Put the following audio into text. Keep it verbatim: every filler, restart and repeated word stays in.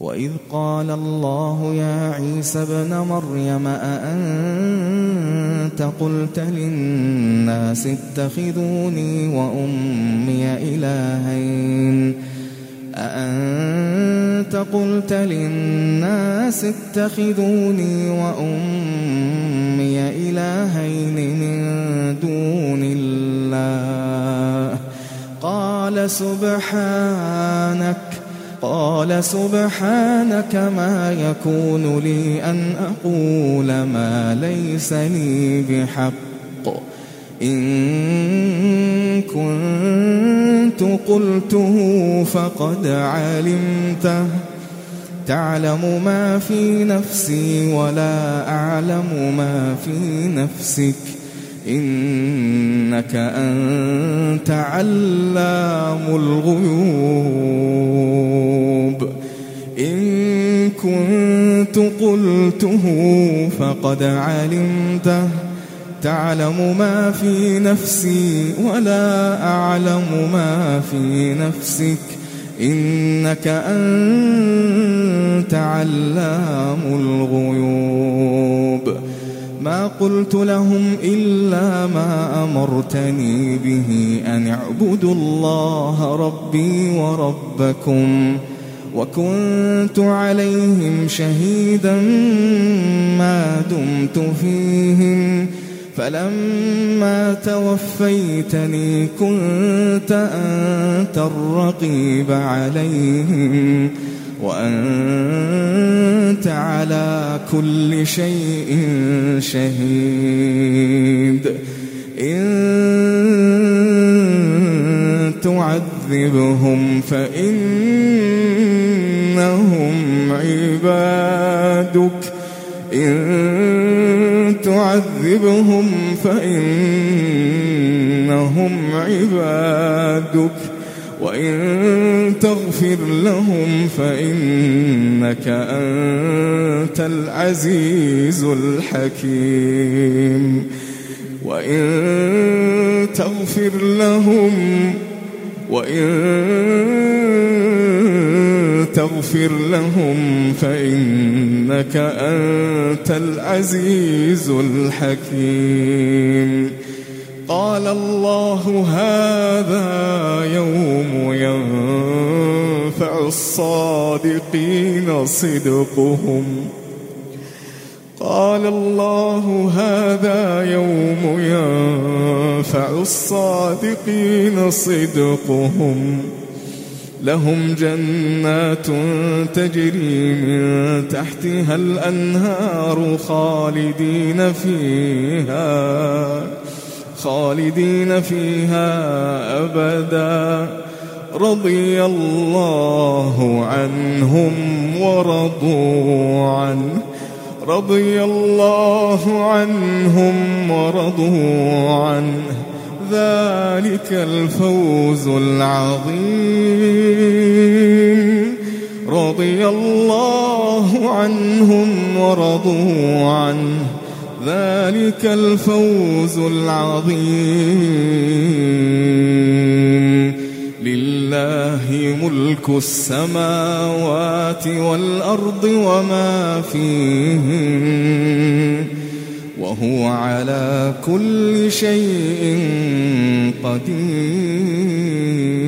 وإذ قال الله يا عيسى ابن مريم أأنت قلت للناس اتخذوني وأمي إلهين أأنت قلت للناس اتخذوني وأمي إلهين من دون الله قال سبحانك قال سبحانك ما يكون لي أن أقول ما ليس لي بحق إن كنت قلته فقد علمته تعلم ما في نفسي ولا أعلم ما في نفسك إنك أنت علام الغيوب إن كنت قلته فقد علمته تعلم ما في نفسي ولا أعلم ما في نفسك إنك أنت علام الغيوب ما قلت لهم إلا ما أمرتني به أن اعبدوا الله ربي وربكم وكنت عليهم شهيدا ما دمت فيهم فلما توفيتني كنت أنت الرقيب عليهم وأنت على كل شيء شهيد إن تعذبهم فإنهم عبادك إن تعذبهم فإنهم عبادك وإن تغفر لهم فإنك أنت العزيز الحكيم وإن تغفر لهم وإن تغفر لهم فإنك أنت العزيز الحكيم قال الله هذا يوم ينفع الصادقين صدقهم قال الله هذا يوم ينفع الصادقين صدقهم لهم جنات تجري من تحتها الأنهار خالدين فيها خالدين فيها أبدا رضي الله عنهم ورضوا عنه رضي الله عنهم ورضوا عنه ذلك الفوز العظيم رضي الله عنهم ورضوا عنه ذلك الفوز العظيم لله ملك السماوات والأرض وما فيهن وهو على كل شيء قدير.